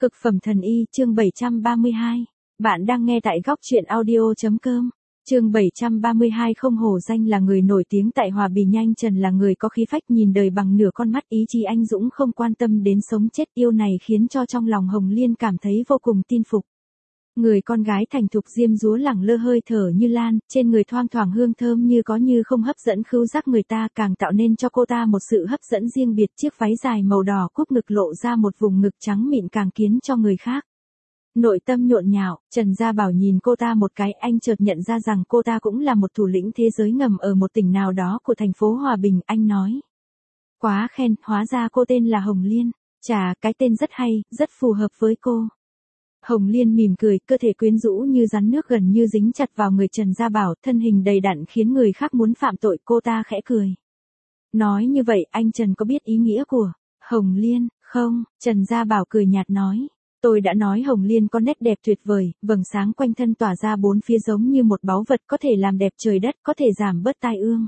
Cực phẩm thần y chương 732. Bạn đang nghe tại góc truyện audio.com. Chương 732 không hổ danh là người nổi tiếng tại Hòa Bình. Anh Trần là người có khí phách, nhìn đời bằng nửa con mắt, ý chí anh dũng, không quan tâm đến sống chết. Yêu này khiến cho trong lòng Hồng Liên cảm thấy vô cùng tin phục. Người con gái thành thục diêm dúa lẳng lơ, hơi thở như lan, trên người thoang thoảng hương thơm như có như không, hấp dẫn khứu giác người ta, càng tạo nên cho cô ta một sự hấp dẫn riêng biệt. Chiếc váy dài màu đỏ cúp ngực lộ ra một vùng ngực trắng mịn, càng khiến cho người khác nội tâm nhộn nhạo. Trần Gia Bảo nhìn cô ta một cái, anh chợt nhận ra rằng cô ta cũng là một thủ lĩnh thế giới ngầm ở một tỉnh nào đó của thành phố Hòa Bình. Anh nói: quá khen, hóa ra cô tên là Hồng Liên. Chà, cái tên rất hay, rất phù hợp với cô. Hồng Liên mỉm cười, cơ thể quyến rũ như rắn nước gần như dính chặt vào người Trần Gia Bảo, thân hình đầy đặn khiến người khác muốn phạm tội. Cô ta khẽ cười. Nói như vậy, anh Trần có biết ý nghĩa của Hồng Liên không? Trần Gia Bảo cười nhạt nói: tôi đã nói Hồng Liên có nét đẹp tuyệt vời, vầng sáng quanh thân tỏa ra bốn phía giống như một báu vật, có thể làm đẹp trời đất, có thể giảm bớt tai ương.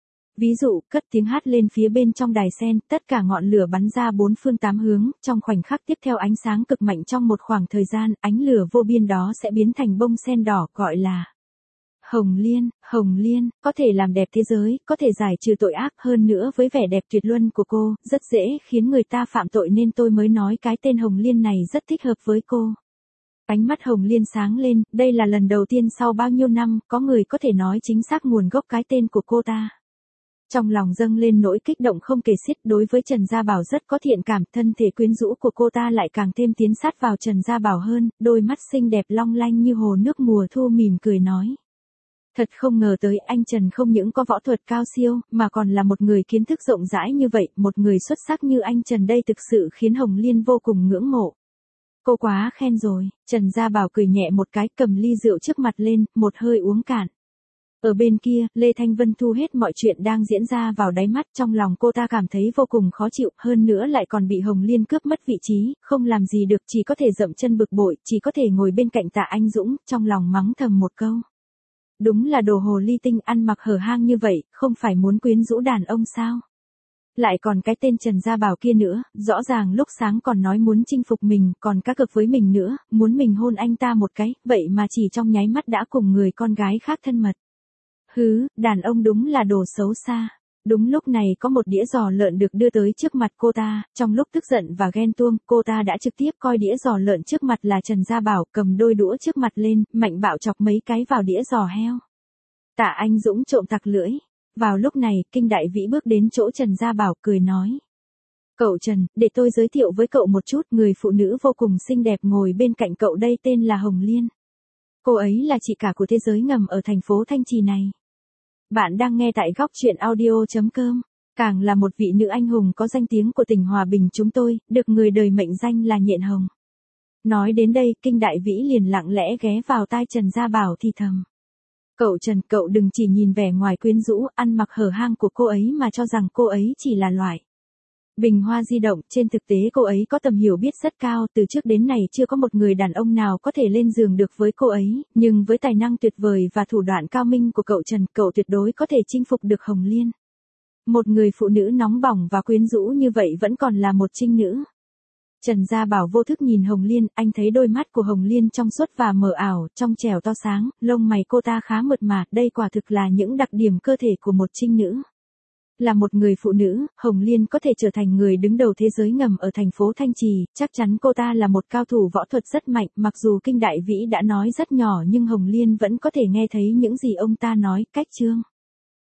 Ví dụ, cất tiếng hát lên phía bên trong đài sen, tất cả ngọn lửa bắn ra bốn phương tám hướng, trong khoảnh khắc tiếp theo ánh sáng cực mạnh, trong một khoảng thời gian, ánh lửa vô biên đó sẽ biến thành bông sen đỏ, gọi là Hồng Liên. Hồng Liên, có thể làm đẹp thế giới, có thể giải trừ tội ác, hơn nữa với vẻ đẹp tuyệt luân của cô, rất dễ khiến người ta phạm tội, nên tôi mới nói cái tên Hồng Liên này rất thích hợp với cô. Ánh mắt Hồng Liên sáng lên, đây là lần đầu tiên sau bao nhiêu năm, có người có thể nói chính xác nguồn gốc cái tên của cô ta. Trong lòng dâng lên nỗi kích động không kể xiết. Đối với Trần Gia Bảo rất có thiện cảm, thân thể quyến rũ của cô ta lại càng thêm tiến sát vào Trần Gia Bảo hơn, đôi mắt xinh đẹp long lanh như hồ nước mùa thu, mỉm cười nói: thật không ngờ tới, anh Trần không những có võ thuật cao siêu, mà còn là một người kiến thức rộng rãi như vậy, một người xuất sắc như anh Trần đây thực sự khiến Hồng Liên vô cùng ngưỡng mộ. Cô quá khen rồi. Trần Gia Bảo cười nhẹ một cái, cầm ly rượu trước mặt lên, một hơi uống cạn. Ở bên kia, Lê Thanh Vân thu hết mọi chuyện đang diễn ra vào đáy mắt, trong lòng cô ta cảm thấy vô cùng khó chịu, hơn nữa lại còn bị Hồng Liên cướp mất vị trí, không làm gì được, chỉ có thể dậm chân bực bội, chỉ có thể ngồi bên cạnh Tạ Anh Dũng, trong lòng mắng thầm một câu: đúng là đồ hồ ly tinh, ăn mặc hở hang như vậy, không phải muốn quyến rũ đàn ông sao? Lại còn cái tên Trần Gia Bảo kia nữa, rõ ràng lúc sáng còn nói muốn chinh phục mình, còn cá cược với mình nữa, muốn mình hôn anh ta một cái, vậy mà chỉ trong nháy mắt đã cùng người con gái khác thân mật. Hứ, đàn ông đúng là đồ xấu xa. Đúng lúc này có một đĩa giò lợn được đưa tới trước mặt cô ta, trong lúc tức giận và ghen tuông, cô ta đã trực tiếp coi đĩa giò lợn trước mặt là Trần Gia Bảo, cầm đôi đũa trước mặt lên, mạnh bạo chọc mấy cái vào đĩa giò heo. Tạ Anh Dũng trộm tặc lưỡi. Vào lúc này, Kinh Đại Vĩ bước đến chỗ Trần Gia Bảo, cười nói: cậu Trần, để tôi giới thiệu với cậu một chút, người phụ nữ vô cùng xinh đẹp ngồi bên cạnh cậu đây tên là Hồng Liên. Cô ấy là chị cả của thế giới ngầm ở thành phố Thanh Trì này. Bạn đang nghe tại góc truyện audio.com. Càng là một vị nữ anh hùng có danh tiếng của tỉnh Hòa Bình chúng tôi, được người đời mệnh danh là Nhện Hồng. Nói đến đây, Kinh Đại Vĩ liền lặng lẽ ghé vào tai Trần Gia Bảo thì thầm: cậu Trần, cậu đừng chỉ nhìn vẻ ngoài quyến rũ, ăn mặc hở hang của cô ấy mà cho rằng cô ấy chỉ là loại bình hoa di động. Trên thực tế cô ấy có tầm hiểu biết rất cao, từ trước đến nay chưa có một người đàn ông nào có thể lên giường được với cô ấy, nhưng với tài năng tuyệt vời và thủ đoạn cao minh của cậu Trần, cậu tuyệt đối có thể chinh phục được Hồng Liên. Một người phụ nữ nóng bỏng và quyến rũ như vậy vẫn còn là một trinh nữ. Trần Gia Bảo vô thức nhìn Hồng Liên, anh thấy đôi mắt của Hồng Liên trong suốt và mờ ảo, trong trẻo to sáng, lông mày cô ta khá mượt mà, đây quả thực là những đặc điểm cơ thể của một trinh nữ. Là một người phụ nữ, Hồng Liên có thể trở thành người đứng đầu thế giới ngầm ở thành phố Thanh Trì, chắc chắn cô ta là một cao thủ võ thuật rất mạnh, mặc dù Kinh Đại Vĩ đã nói rất nhỏ nhưng Hồng Liên vẫn có thể nghe thấy những gì ông ta nói. Cách chương